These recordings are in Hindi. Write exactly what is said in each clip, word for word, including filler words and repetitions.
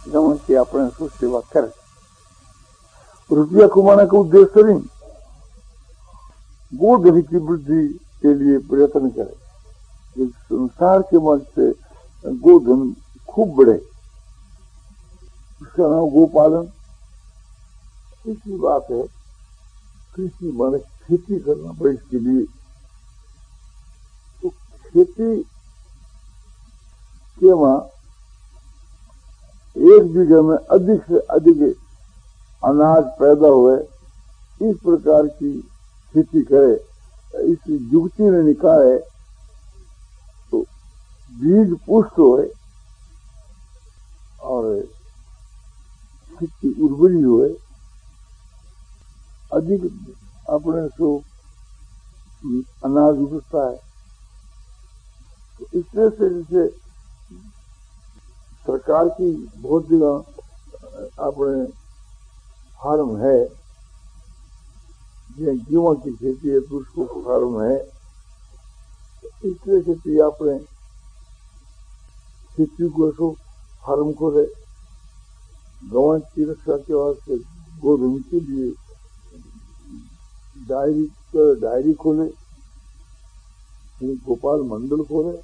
गमन की अपने सु सेवा करे। रुपया कमाने का उद्देश्य नहीं, गोधन की वृद्धि के लिए प्रयत्न करे, इस संसार के मन से गोधन खूब बढ़े, उसका नाम गोपालन। इसकी बात है, कृषि माने खेती करना पड़े इसके लिए। तो खेती के वहां एक बीघे में अधिक से अधिक अनाज पैदा हुए, इस प्रकार की खेती करे। इस युक्ति ने निकाले तो बीज पुष्ट हुए और खेती उर्वरी हुए, अधिक अपने को अनाज उगता है। तो इस तरह से जैसे सरकार की बहुत जगह अपने फार्म है, गेहूं की खेती है तो उसको फार्म है। इस तरह से अपने खेती को ऐसो फार्म को रहे, गवां की रक्षा के वास्ते गोधन के लिए डायरी डायरी खोले, गोपाल मंडल खोले।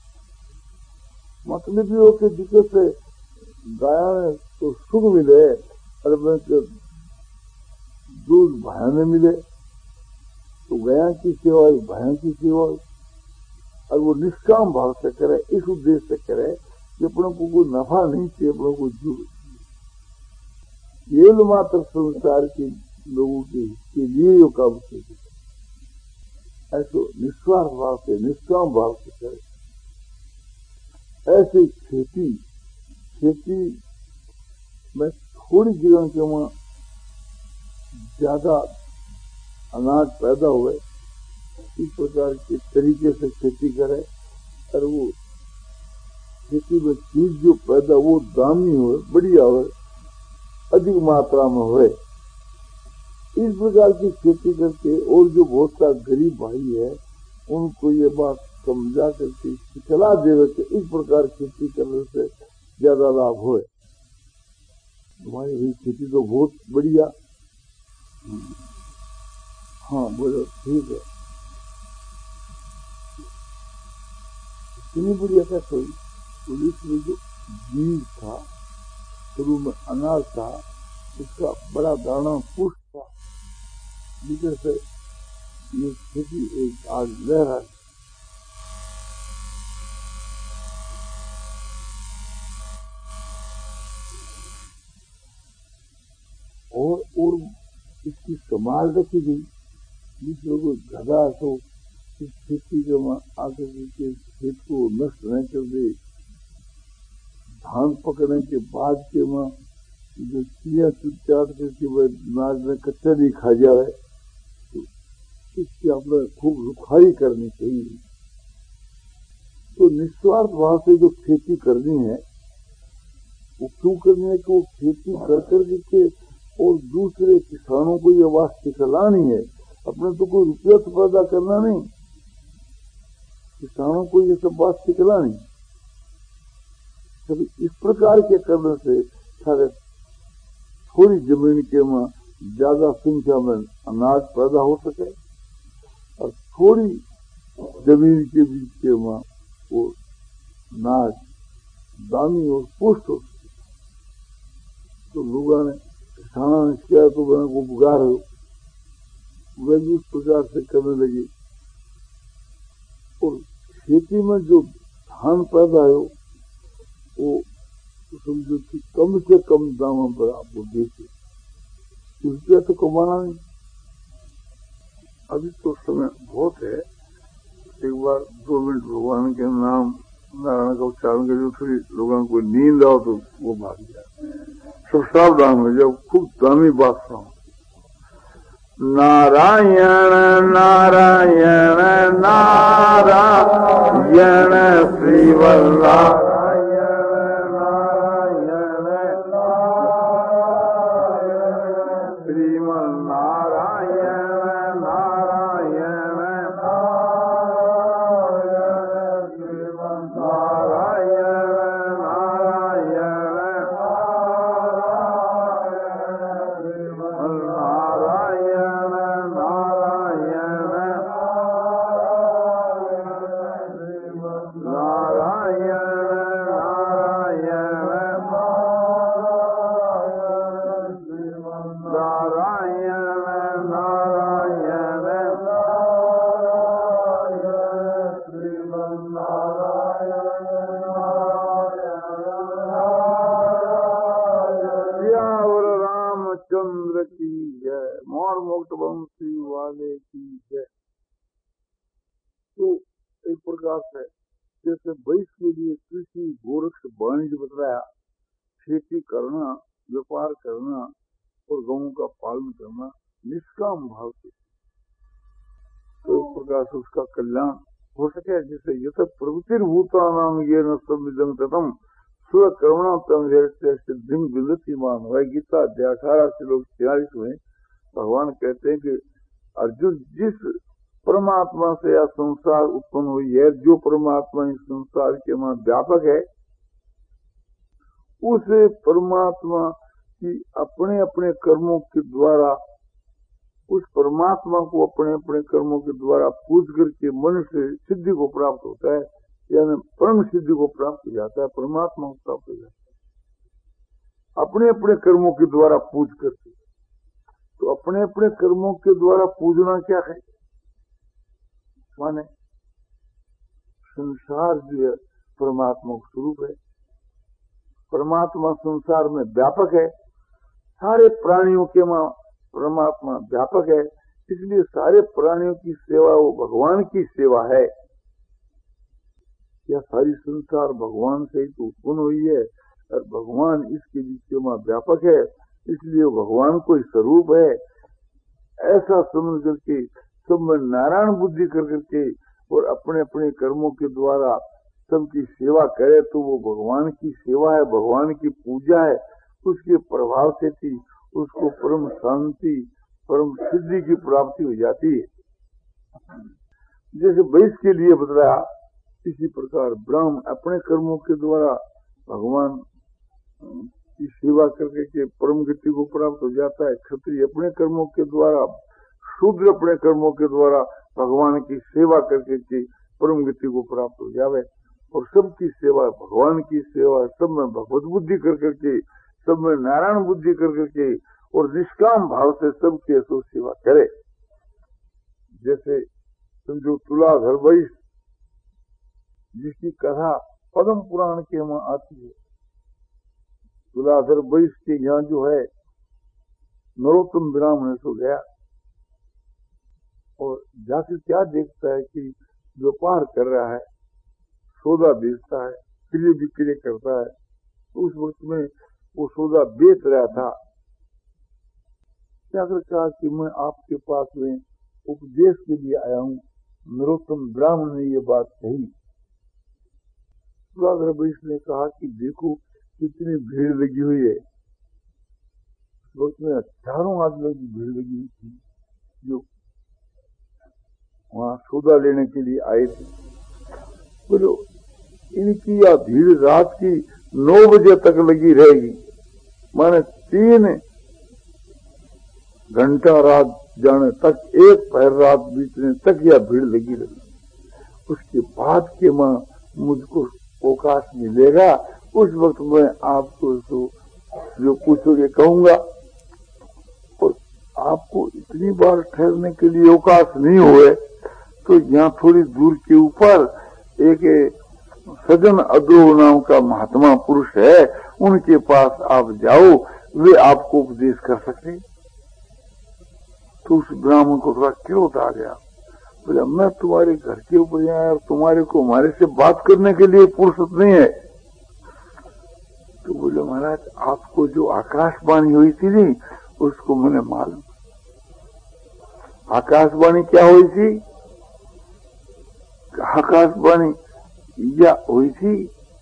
मतलब ये हो कि दिक्कत से गाया तो सुख मिले और दूध भया में मिले, तो गया की सेवा भया की सेवा, और वो निष्काम भाव से करे, इस उद्देश्य से करे कि अपनों को कोई नफा नहीं चाहिए, अपनों को जो केवल मात्र संसार के लोगों के, के लिए यो काम चाहिए, ऐसे निस्वार्थ भाव से निष्काम भाव से करे। ऐसे खेती खेती में थोड़ी जगह के वहां ज्यादा अनाज पैदा हुए, इस प्रकार के तरीके से खेती करे, और वो खेती में चीज जो पैदा वो दामी हो, बढ़िया हो, अधिक मात्रा में हो। इस प्रकार की खेती करके और जो बहुत सा गरीब भाई है उनको ये बात समझा करके सलाह देवे कि इस प्रकार खेती करने से ज्यादा लाभ हो। तुम्हारी भी खेती तो बहुत बढ़िया। हाँ बोलो, ठीक है, इतनी बढ़िया क्या कोई पुलिस में जो बीज था, शुरू में अनाज था, उसका बड़ा दाना पुष्ट था, जिसे से ये खेती एक आज लहरा। और और इसकी संभाल रखी गई, जिस लोगों गधा तो इस खेती के आकर के खेत को नष्ट नहीं कर दे, धान पकड़ने के बाद के वहां जो चिड़िया चुट-चाट करके वह नाज में कच्चा नहीं खा जाए, तो इसकी अपने खूब रुखाई करनी चाहिए। तो निस्वार्थ भाव से जो खेती करनी है वो क्यों करनी है कि वो खेती कर कर के और दूसरे किसानों को ये बात सिखलानी है। अपने तो कोई रुपया तो पैदा करना नहीं, किसानों को ये सब बात सिखलानी। तभी इस प्रकार के करने से सारे थोड़ी जमीन के में ज्यादा संख्या में अनाज पैदा हो सके, और थोड़ी जमीन के बीच के में वो अनाज दानी और पुष्ट हो सके। तो लोगों ने किसानों ने किया तो बना को बुगार हो, वे भी उस प्रकार से करने लगी। और खेती में जो धान पैदा हो वो समझो कि कम से कम दामों पर आपको बेचे, रुपया तो कमाना नहीं। अभी तो समय बहुत है, एक बार दो मिनट भगवान के नाम नारायण का उच्चारण करिए, थोड़ी लोगों को नींद आओ तो वो भाग जाए। सब सावधान हो जाओ, खूब दामी बात सुनो। नारायण नारायण नारायण श्री वल्लभ वाले की है। तो एक प्रकार से जैसे वैश्य के लिए कृषि गोरक्ष वाणिज्य बताया, खेती करना, व्यापार करना और गौं का पालन करना निष्काम भाव से, तो इस प्रकार से उसका कल्याण हो सके। जिससे यथ प्रवृत्तिर्भूता नाम ये न संविदं ततम स्व कर्मणा तम सिद्धिं विदति मान। वह गीता अध्याय अठारह श्लोक छियालीस में भगवान कहते हैं कि अर्जुन, जिस परमात्मा से यह संसार उत्पन्न हुई है, जो परमात्मा इस संसार के वहां व्यापक है, उस परमात्मा की अपने अपने कर्मों के द्वारा, उस परमात्मा को अपने अपने कर्मों के द्वारा पूज करके मनुष्य सिद्धि को प्राप्त होता है, यानी परम सिद्धि को प्राप्त हो जाता है, परमात्मा को प्राप्त हो जाता है अपने अपने कर्मों के द्वारा पूज करके। तो अपने अपने कर्मों के द्वारा पूजना क्या है? माने संसार जो है परमात्मा का स्वरूप है, परमात्मा संसार में व्यापक है, सारे प्राणियों के वहां परमात्मा व्यापक है, इसलिए सारे प्राणियों की सेवा वो भगवान की सेवा है। यह सारी संसार भगवान से ही तो उत्पन्न हुई है और भगवान इसके बीच में व्यापक है, इसलिए भगवान कोई स्वरूप है। ऐसा समझ करके सब में नारायण बुद्धि कर करके और अपने अपने कर्मों के द्वारा सबकी सेवा करे तो वो भगवान की सेवा है, भगवान की पूजा है। उसके प्रभाव से थी उसको परम शांति, परम सिद्धि की प्राप्ति हो जाती है। जैसे वैश्य के लिए बताया, इसी प्रकार ब्राह्मण अपने कर्मों के द्वारा भगवान की सेवा करके के परम गति को प्राप्त हो जाता है। क्षत्रिय अपने कर्मों के द्वारा, शूद्र अपने कर्मों के द्वारा भगवान की सेवा करके के परम गति को प्राप्त हो जावे। और सबकी सेवा भगवान की सेवा, सब में भगवत बुद्धि कर करके, सब में नारायण बुद्धि कर करके और निष्काम भाव से सबकी ऐसो सेवा करे। जैसे समझो तुलाधर वैश्य, जिसकी कथा पद्म पुराण के वहां आती है। तुलाधर वैश्य के यहाँ जो है नरोत्तम ब्राह्मण सो गया और जाकर क्या देखता है कि व्यापार कर रहा है, सौदा बेचता है, क्रय विक्रय करता है। तो उस वक्त में वो सौदा बेच रहा था। क्या कर कहा कि मैं आपके पास में उपदेश के लिए आया हूँ। नरोत्तम ब्राह्मण ने ये बात कही। तुलाधर वैश्य ने कहा कि देखो कितनी भीड़ लगी हुई है। उस वक्त में हजारों आदमियों की भीड़ लगी हुई थी जो वहाँ सौदा लेने के लिए आए थे। बोलो इनकी यह भीड़ रात की नौ बजे तक लगी रहेगी, माने तीन घंटा रात जाने तक, एक पहर रात बीतने तक यह भीड़ लगी रही। उसके बाद के मां मुझको अवकाश मिलेगा, उस वक्त मैं आपको तो जो पूछोगे कहूंगा। और आपको इतनी बार ठहरने के लिए अवकाश नहीं हुए तो यहाँ थोड़ी दूर के ऊपर एक सजन अद्रोह नाम का महात्मा पुरुष है, उनके पास आप जाओ, वे आपको उपदेश कर सकते। तो उस ब्राह्मण को थोड़ा क्रोध आ गया। बोला मैं तुम्हारे घर के ऊपर आया और तुम्हारे को हमारे से बात करने के लिए फुर्सत नहीं है। तो बोले महाराज आपको जो आकाशवाणी हुई थी नहीं, उसको मैंने मालूम। आकाशवाणी क्या हुई थी? आकाशवाणी या हुई थी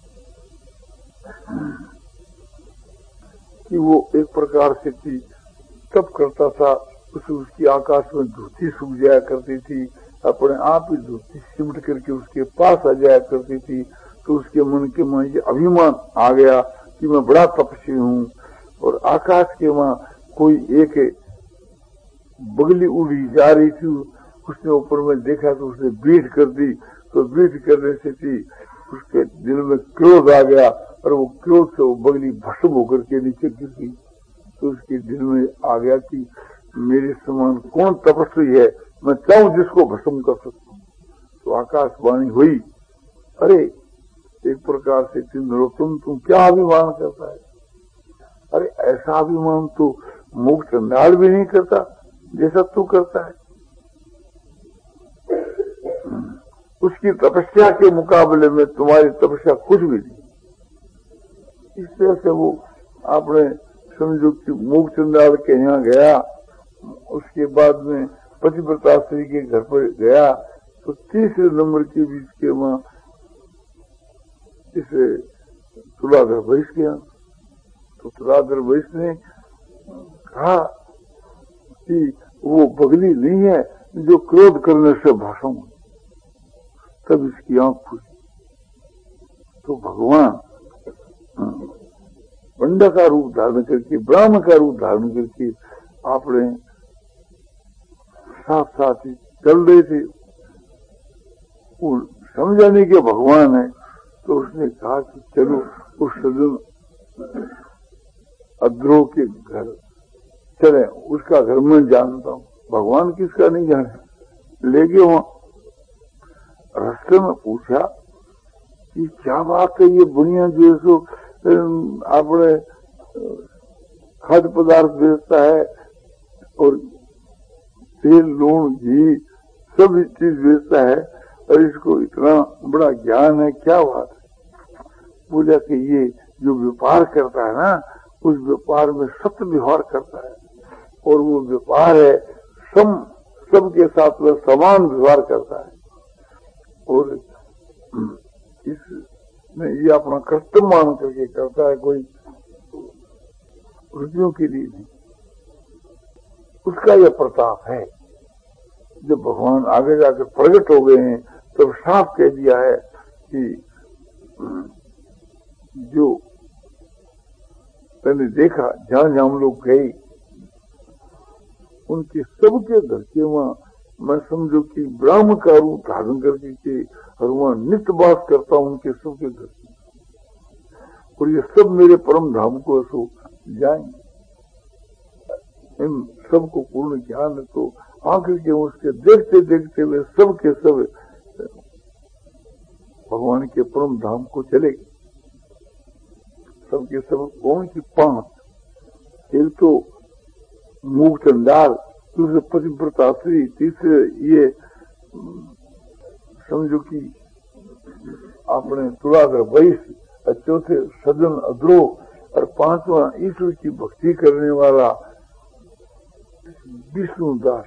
कि वो एक प्रकार से थी, तब करता था, उसे उसकी आकाश में धोती सूख जाया करती थी, अपने आप ही धोती सिमट करके उसके पास आ जाया करती थी। तो उसके मन के में ये अभिमान आ गया कि मैं बड़ा तपस्वी हूँ। और आकाश के वहां कोई एक बगली उड़ी जा रही थी, उसने ऊपर में देखा तो उसने बीट कर दी। तो बीट करने से थी उसके दिल में क्रोध आ गया और वो क्रोध से वो बगली भस्म होकर के नीचे गिर गई। तो उसके दिल में आ गया कि मेरे समान कौन तपस्वी है, मैं चाहूं जिसको भस्म कर सकता हूँ। तो आकाशवाणी हुई, अरे एक प्रकार से नरोत्तम तुम क्या अभिमान करता है? अरे ऐसा अभिमान तो मुक्त चंडाल भी नहीं करता जैसा तू करता है। उसकी तपस्या के मुकाबले में तुम्हारी तपस्या कुछ भी नहीं। इस तरह से वो आपने समझो कि मूक चंडाल के यहाँ गया, उसके बाद में पतिव्रता स्त्री के घर पर गया, तो तीसरे नंबर के बीच के वहां इसे तुलाधर वैश्य के यहाँ, तो तुलाधर वैश्य ने कहा कि वो बगली नहीं है जो क्रोध करने से भाषण, तब इसकी आंख खुली। तो भगवान पंडा का रूप धारण करके, ब्राह्मण का रूप धारण करके आपने साथ साथ ही चल रहे थे। वो समझाने के भगवान है, तो उसने कहा कि चलो उस सज्जन अद्रोह के घर चले, उसका घर मैं जानता हूँ। भगवान किसका नहीं जाने, ले गए वहां। रास्ते में पूछा कि क्या बात है, ये बुनिया जो है सो अपने खाद्य पदार्थ बेचता है और तेल लूण घी सब चीज बेचता है और इसको इतना बड़ा ज्ञान है, क्या बात है? बोला कि ये जो व्यापार करता है ना, उस व्यापार में सत्य व्यवहार करता है और वो व्यापार है सम सबके साथ में समान व्यवहार करता है और इसमें ये अपना कर्तव्य मान करके करता है, कोई रुपयों के लिए नहीं। उसका यह प्रताप है। जब भगवान आगे जाकर प्रकट हो गए हैं तब साफ कह दिया है कि जो मैंने देखा, जहां जहां हम लोग गए, उनके सबके घर के वहां मैं समझो कि ब्राह्मण का रूप धारण करके के और वहां नित्य वास करता हूं उनके सबके घर, और ये सब मेरे परम धाम को ऐसो जाएंगे। इन सबको पूर्ण ज्ञान है, तो आखिर के उसके देखते देखते हुए सबके सब भगवान के परम धाम को चले गए। सबके सब कौन सी पांच, एक तो मूक चंडाल, दूसरे पतिव्रता स्त्री, तीसरे ये समझो कि अपने तुलाधर वैश्य, और चौथे सज्जन अद्रोह, और पांचवा ईश्वर की भक्ति करने वाला विष्णुदास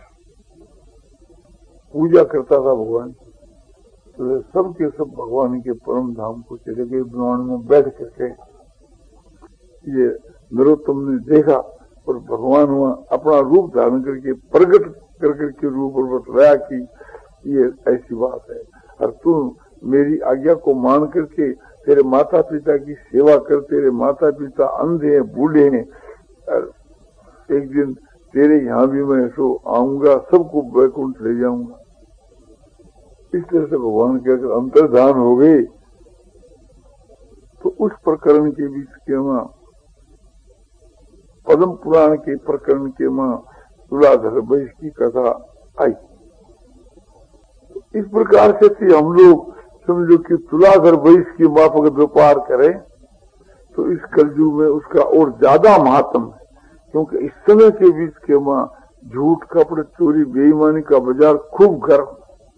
पूजा करता था भगवान। तो सब के सब भगवान के परम धाम को चले गए। ब्रह्मांड में बैठ करके ये नरोत्तम ने देखा और भगवान वहां अपना रूप धारण करके प्रकट कर करके रूप और बतलाया कि ये ऐसी बात है, और तू मेरी आज्ञा को मान करके तेरे माता पिता की सेवा कर। तेरे माता पिता अंधे हैं, बूढ़े हैं, और एक दिन तेरे यहाँ भी मैं सो आऊंगा, सबको वैकुंठ ले जाऊंगा। इस तरह से भगवान के अगर अंतर्धान हो गए तो उस प्रकरण के बीच के वहां पद्म पुराण के प्रकरण के वहां तुलाधर वैश्य की कथा आई। इस प्रकार से थी हम लोग समझो कि तुलाधर वैश्य की माफक व्यापार करें तो इस कलयुग में उसका और ज्यादा महत्व है, क्योंकि इस समय के बीच के वहां झूठ, कपड़, चोरी, बेईमानी का बाजार खूब गर्म,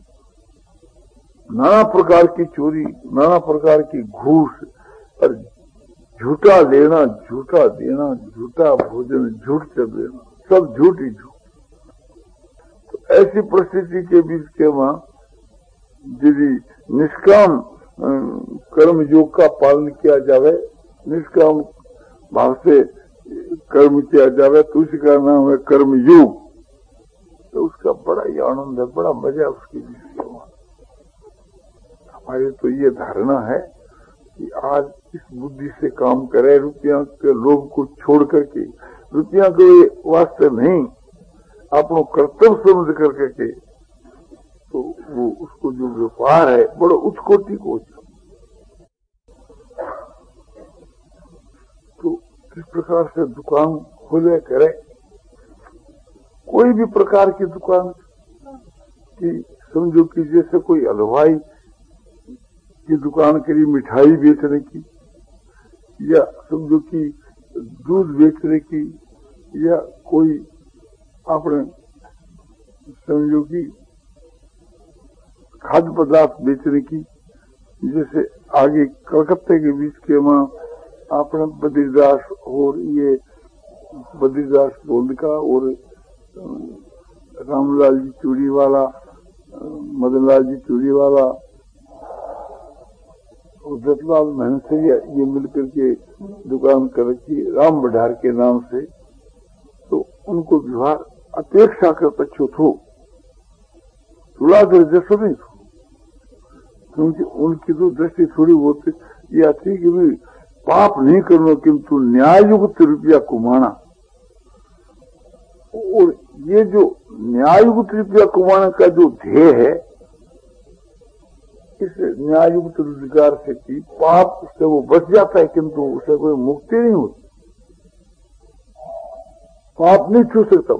नाना प्रकार की चोरी, नाना प्रकार की घूस और झूठा लेना, झूठा देना, झूठा भोजन, झूठ से देना, सब झूठ ही झूठ। तो ऐसी परिस्थिति के बीच के वहां यदि निष्काम कर्म योग का पालन किया जावे, निष्काम भाव से कर्म किया जावे, तो उसी का नाम है कर्म योग। तो उसका बड़ा ही आनंद है, बड़ा मजा उसके बीच के वहां। हमारी तो ये धारणा है कि आज इस बुद्धि से काम करे, रुपया के लोभ को छोड़ करके, रुपया के वास्ते नहीं, अपनो कर्तव्य समझ करके के, तो वो उसको जो व्यापार है बड़ा उच्च कोटि को। तो इस प्रकार से दुकान खोले करे, कोई भी प्रकार की दुकान की, समझो कि जैसे कोई हलवाई की दुकान करी मिठाई बेचने की, या समझो कि दूध बेचने की, या कोई आपने समझो कि खाद्य पदार्थ बेचने की, जैसे आगे कलकत्ते के बीच के वहाँ अपना बद्रीदास और ये बद्रीदास गोल्ड और रामलाल जी चूड़ी वाला, मदनलाल जी चूड़ी वाला और दत्तलाल महंसरिया ये मिलकर के दुकान कर रखी राम बढार के नाम से। तो उनको व्यवहार अपेक्षाकृत अच्छो थो, तुलाधर जैसो नहीं थो, क्योंकि उनकी तो दृष्टि थोड़ी बहुत यह थी कि भाई पाप नहीं करना किंतु न्यायुक्त रुपया कुमाना। और ये जो न्यायुक्त रुपया कुमाने का जो ध्येय है, इस न्यायुक्त रोजगार से की पाप उससे वो बच जाता है, किंतु उसे कोई मुक्ति नहीं होती, पाप नहीं छू सकता।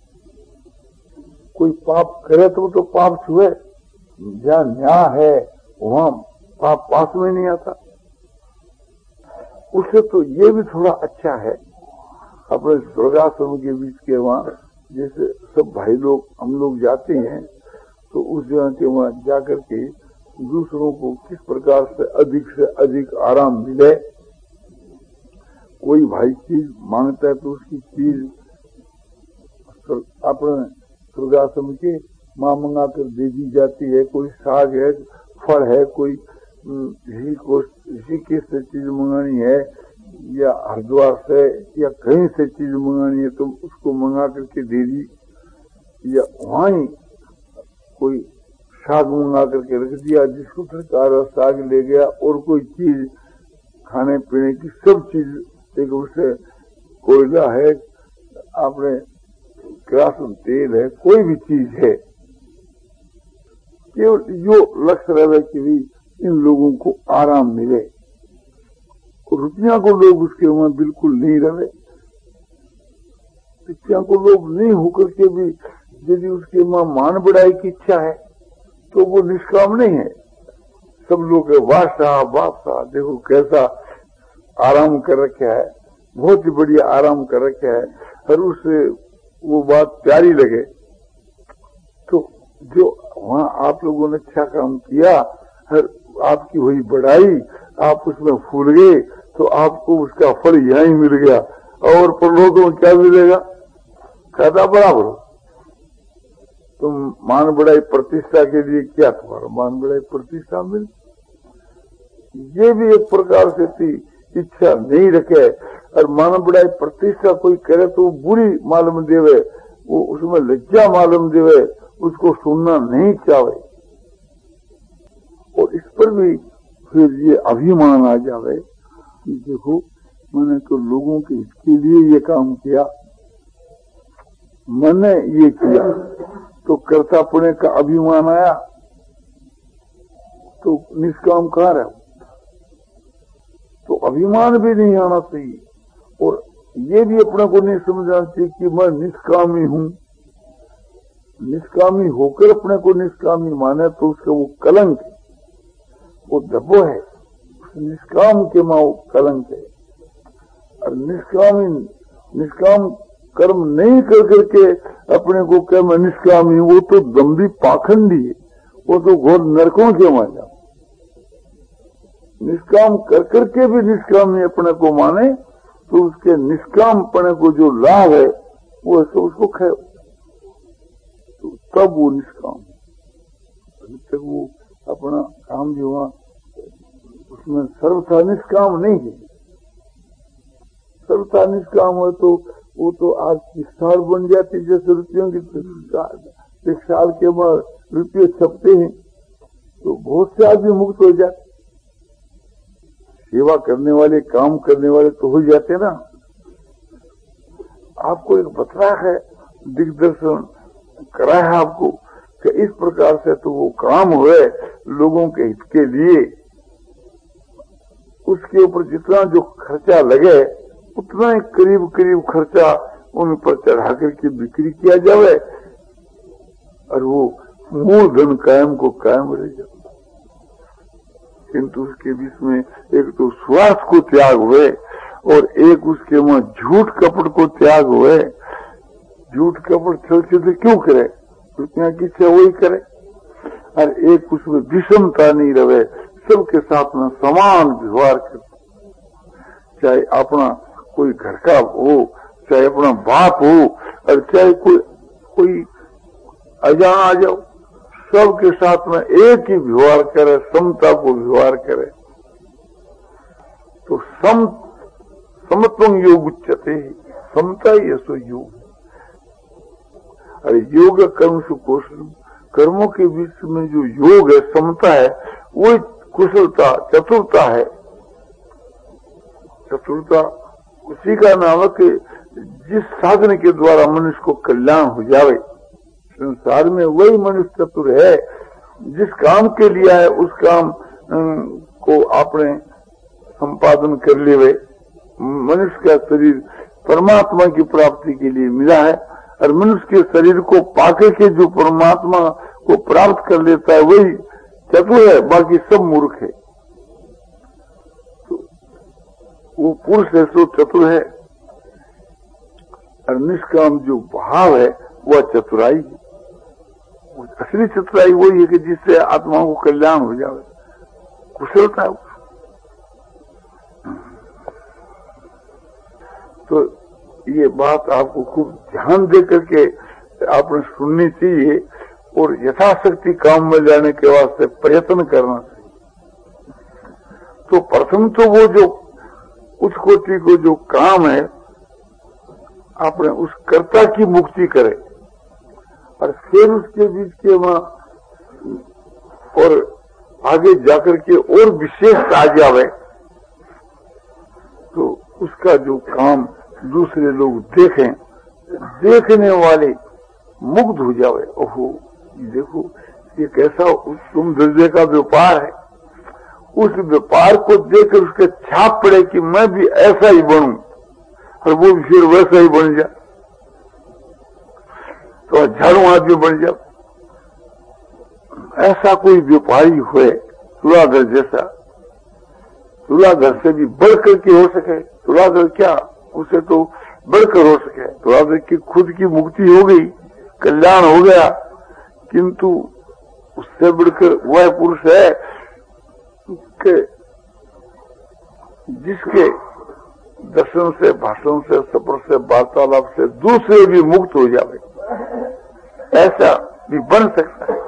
कोई पाप करे तो तो पाप छुए, जहां न्याय है वहां पाप पास में नहीं आता। उससे तो ये भी थोड़ा अच्छा है, अपने स्वर्गाश्रम के बीच के वहां जैसे सब भाई लोग हम लोग जाते हैं, तो उस जगह के वहां जाकर के दूसरों को किस प्रकार से अधिक से अधिक आराम मिले। कोई भाई चीज मांगता है तो उसकी चीज अपने स्वर्गाश्रम के मां मंगा कर दे दी जाती है। कोई साग है, फल है, कोई इसी को इसी किस से चीज मंगानी है या हरिद्वार से या कहीं से चीज मंगानी है तो उसको मंगा करके दे दी, या वहां ही कोई साग मंगा करके रख दिया, जिसको सरकार साग ले गया। और कोई चीज खाने पीने की सब चीज एक उससे कोयला है, आपने किरासन तेल है, कोई भी चीज है, केवल जो लक्ष्य रहे कि भी इन लोगों को आराम मिले। रुपया को लोग उसके वहां बिल्कुल नहीं रहे, रुपया को लोग नहीं होकर के भी यदि उसके वहां मान बढ़ाई की इच्छा है तो वो निष्काम नहीं है। सब लोग वाह साहब वाह साहब देखो कैसा आराम कर रखा है, बहुत ही बढ़िया आराम कर रखा है, और उससे वो बात प्यारी लगे तो जो वहां आप लोगों ने अच्छा काम किया, हर आपकी हुई बढ़ाई, आप उसमें फूल गए तो आपको उसका फल यहीं मिल गया। और परलोक में क्या मिलेगा? कहता बराबर तुम मान बढ़ाई प्रतिष्ठा के लिए क्या तुम्हारा मान बढ़ाई प्रतिष्ठा मिल। ये भी एक प्रकार से थी इच्छा नहीं रखे, और मान बढ़ाई प्रतिष्ठा कोई करे तो बुरी मालूम देवे, वो उसमें लज्जा मालूम देवे, उसको सुनना नहीं चाहे। और इस पर भी फिर ये अभिमान आ जावे कि देखो मैंने तो लोगों के हित के लिए ये काम किया, मैंने ये किया, तो कर्तापने का अभिमान आया तो निष्काम कहाँ रहे। तो अभिमान भी नहीं आना चाहिए, और ये भी अपने को नहीं समझना चाहिए कि मैं निष्कामी हूं। निष्कामी होकर अपने को निष्कामी माने तो उसका वो कलंक है, वो दबो है, निष्काम के मां कलंक है। और निष्कामी निष्काम कर्म नहीं कर करके अपने को क्या मैं निष्कामी हूं, वो तो दम्भी पाखंडी है, वो तो घोर नरकों के मां जा। निष्काम कर करके भी निष्कामी अपने को माने तो उसके निष्कामपने को जो लाभ है वो ऐसे उसको खाए, तो तब वो निष्काम। अभी तक वो अपना काम जो हुआ उसमें सर्वथा निष्काम नहीं है। सर्वथा निष्काम हो तो वो तो आज की साल बन जाती, जैसे रुपयों की एक साल के बाद रुपये छपते हैं तो बहुत से आदमी मुक्त हो जाते। सेवा करने वाले काम करने वाले तो हो जाते ना। आपको एक बतला है, दिग्दर्शन करा है आपको कि इस प्रकार से तो वो काम हुए लोगों के हित के लिए, उसके ऊपर जितना जो खर्चा लगे उतना ही करीब करीब खर्चा उन पर चढ़ा करके बिक्री किया जाए और वो मूल धन कायम को कायम रह जाए। किंतु उसके बीच में एक तो स्वार्थ को त्याग हुए और एक उसके वहां झूठ कपट को त्याग हुए। झूठ कपट छल से क्यों करे? रुपया की इच्छा वही करे। और एक उसमें विषमता नहीं रहे, सबके साथ में समान व्यवहार कर, चाहे अपना कोई घर का हो, चाहे अपना बाप हो, और चाहे कोई कोई अजान आ जाओ, सबके साथ में एक ही व्यवहार करे, समता को व्यवहार करे। तो सम समत्वं योग उच्चते, समता ही ऐसो योग। अरे योग कर्म से कौशल, कर्मों के बीच में जो योग है, समता है, वो कुशलता, चतुरता है। चतुरता उसी का नाम है कि जिस साधन के द्वारा मनुष्य को कल्याण हो जावे। संसार में वही मनुष्य चतुर है जिस काम के लिए है उस काम को आपने संपादन कर लेवे। मनुष्य का शरीर परमात्मा की प्राप्ति के लिए मिला है, और मनुष्य के शरीर को पाके के जो परमात्मा को प्राप्त कर लेता है वही चतुर है, बाकी सब मूर्ख है। तो वो पुरुष है सो चतुर है, और निष्काम जो भाव है वह चतुराई है। असली चतुराई वही है कि जिससे आत्मा को कल्याण हो जाए, कुशलता है। तो ये बात आपको खूब ध्यान दे करके आपने सुननी चाहिए, और यथाशक्ति काम में जाने के वास्ते प्रयत्न करना चाहिए। तो प्रथम तो वो जो उच्च कोटि को जो काम है, आपने उस कर्ता की मुक्ति करे, और फिर उसके बीच के वहां और आगे जाकर के और विशेष आ जावे, तो उसका जो काम दूसरे लोग देखें, देखने वाले मुग्ध हो जावे। ओहो, देखो ये कैसा उत्तम दर्जे का व्यापार है। उस व्यापार को देखकर उसके छाप पड़े कि मैं भी ऐसा ही बनूं, और वो भी फिर वैसा ही बन जाए, तो हजारों आदमी बन जाए। ऐसा कोई व्यापारी हुए तुलाधर जैसा, तुलाधर से भी बढ़कर के हो सके। तुलाधर क्या, उसे तो बढ़कर हो सके। तुलाधर की खुद की मुक्ति हो गई, कल्याण हो गया, किंतु उससे बढ़कर वह पुरुष है कि जिसके दर्शन से, भाषण से, सफर से, वार्तालाप से दूसरे भी मुक्त हो जावे, ऐसा भी बन सकता है।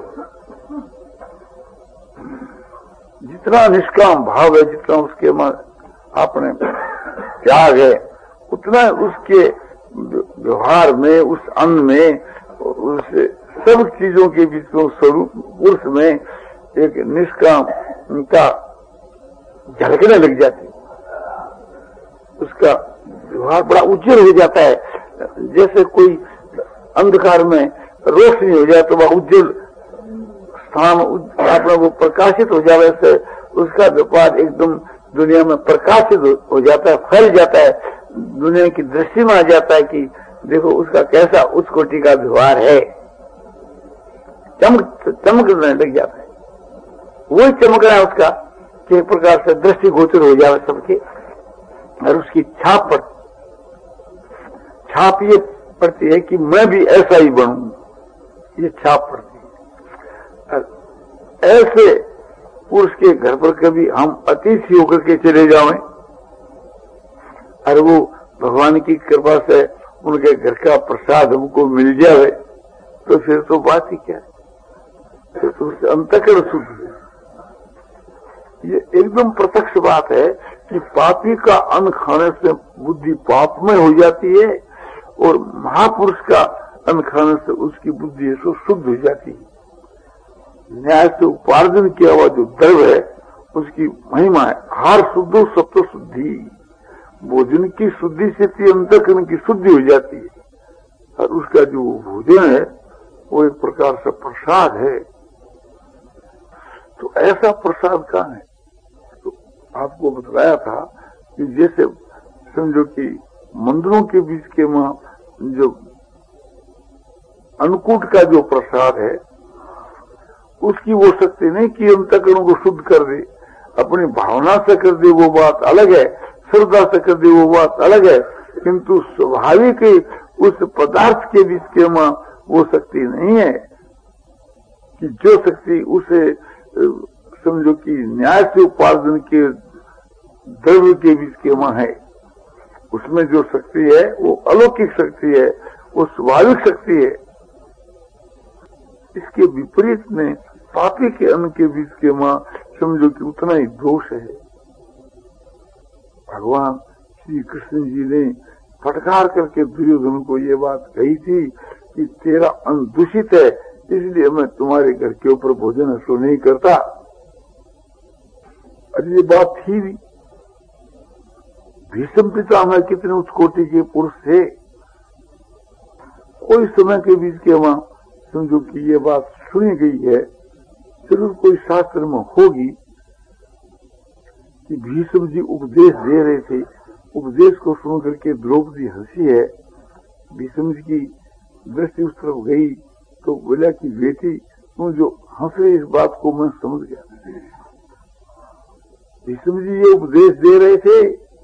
जितना निष्काम भाव है, जितना उसके मन अपने त्याग है, उतना उसके व्यवहार में, उस अन्न में, उस सब चीजों के बीच में स्वरूप पुरुष में एक निष्काम का झलकने लग जाती। उसका व्यवहार बड़ा उज्जवल हो जाता है, जैसे कोई अंधकार में रोशनी हो जाए तो वह उज्जवल स्थान अपना वो प्रकाशित हो जाए, वैसे उसका व्यापार एकदम दुनिया में प्रकाशित हो जाता है, फैल जाता है, दुनिया की दृष्टि में आ जाता है कि देखो उसका कैसा उच्च कोटि का व्यवहार है। चमक चमकने लग जाता है, वही चमकना है उसका कि एक प्रकार से दृष्टि गोचर हो जाए सबके, और उसकी छाप पर छाप ये पड़ती है कि मैं भी ऐसा ही बनूं, ये छाप पड़ती है। और ऐसे पुरुष के घर पर कभी हम अतिथि होकर के चले जाएं, और वो भगवान की कृपा से उनके घर का प्रसाद हमको मिल जाए, तो फिर तो बात ही क्या है, फिर तो उससे अंतःकरण शुद्ध है। ये एकदम प्रत्यक्ष बात है कि पापी का अन्न खाने से बुद्धि पाप में हो जाती है, और महापुरुष का अन्न खाने से उसकी बुद्धि सो शुद्ध हो जाती है। न्याय से उपार्जन किया हुआ जो द्रव्य है उसकी महिमा है। हार शुद्ध सत्व शुद्धि, भोजन की शुद्धि से अंतःकरण की शुद्धि हो जाती है, और उसका जो भोजन है वो एक प्रकार से प्रसाद है। तो ऐसा प्रसाद कहाँ है? तो आपको बताया था कि जैसे समझो कि मंदिरों के बीच के वहां जो अन्नकूट का जो प्रसाद है उसकी वो शक्ति नहीं कि अंतःकरण को शुद्ध कर दे, अपनी भावना से कर दे वो बात अलग है, श्रद्धा से कर दे वो बात अलग है, किंतु स्वाभाविक उस पदार्थ के बीच के वहां वो शक्ति नहीं है कि जो शक्ति उसे समझो कि न्याय से उपार्जन के द्रव्य के बीच के वहां है, उसमें जो शक्ति है वो अलौकिक शक्ति है, वो स्वाभाविक शक्ति है। इसके विपरीत में पापी के अन्न के बीच के वहां समझो कि उतना ही दोष है। भगवान श्री कृष्ण जी ने फटकार करके दुर्योधन को ये बात कही थी कि तेरा अन्न दूषित है, इसलिए मैं तुम्हारे घर के ऊपर भोजन असो नहीं करता। अरे ये बात थी भी, भीष्म पितामह कितने उच्च कोटि के पुरुष थे, कोई समय के बीच के वहां समझो कि ये बात सुनी गई है, जरूर कोई शास्त्र में होगी कि भीष्म जी उपदेश दे रहे थे, उपदेश को सुन करके द्रौपदी हंसी है। भीष्म जी की दृष्टि उस तरफ गई तो बोला कि बेटी तुम जो हंस रहे इस बात को मैं समझ गया। भीष्म जी ये उपदेश दे रहे थे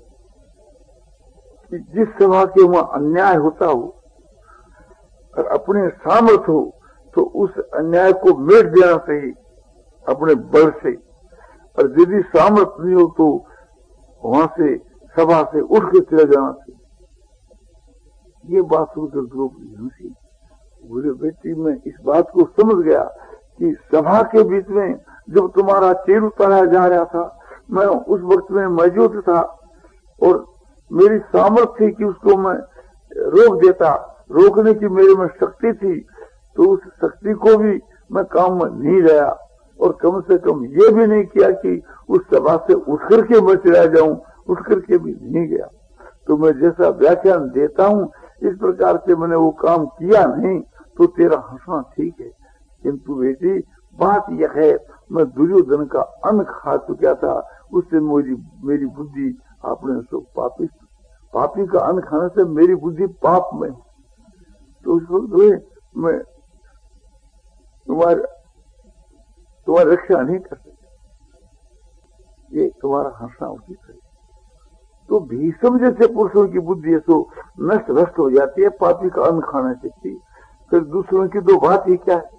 कि जिस सभा के वहां अन्याय होता हो और अपने सामर्थ्य हो तो उस अन्याय को मेट देना चाहिए अपने बल से, और यदि सामर्थ्य नहीं हो तो वहां से सभा से उठ के चला जाना चाहिए। ये बात सुनकर द्रौपदी हंसी, बोले बेटी मैं इस बात को समझ गया कि सभा के बीच में जब तुम्हारा चेर उतारा जा रहा था मैं उस वक्त में मौजूद था और मेरी सामर्थ्य थी कि उसको मैं रोक देता, रोकने की मेरे में शक्ति थी, तो उस शक्ति को भी मैं काम में नहीं लाया और कम से कम ये भी नहीं किया कि उस सभा से उठ करके मैं चला जाऊं, उठ करके भी नहीं गया। तो मैं जैसा व्याख्यान देता हूं इस प्रकार से मैंने वो काम किया नहीं, तो तेरा हंसना ठीक है, किंतु बेटी बात यह है मैं दुर्योधन का अन्न खा चुका था, उससे मेरी मेरी बुद्धि आपने सो पापी पापी का अन्न खाने से मेरी बुद्धि पाप में, तो उस वक्त मैं तुम्हारे तुम्हारी रक्षा नहीं कर सकता, ये तुम्हारा हंसना उचित है। तो भीष्म जैसे पुरुषों की बुद्धि है सो नष्ट भ्रष्ट हो जाती है पापी का अन्न खाने से। फिर दूसरों की दो बात ही क्या है।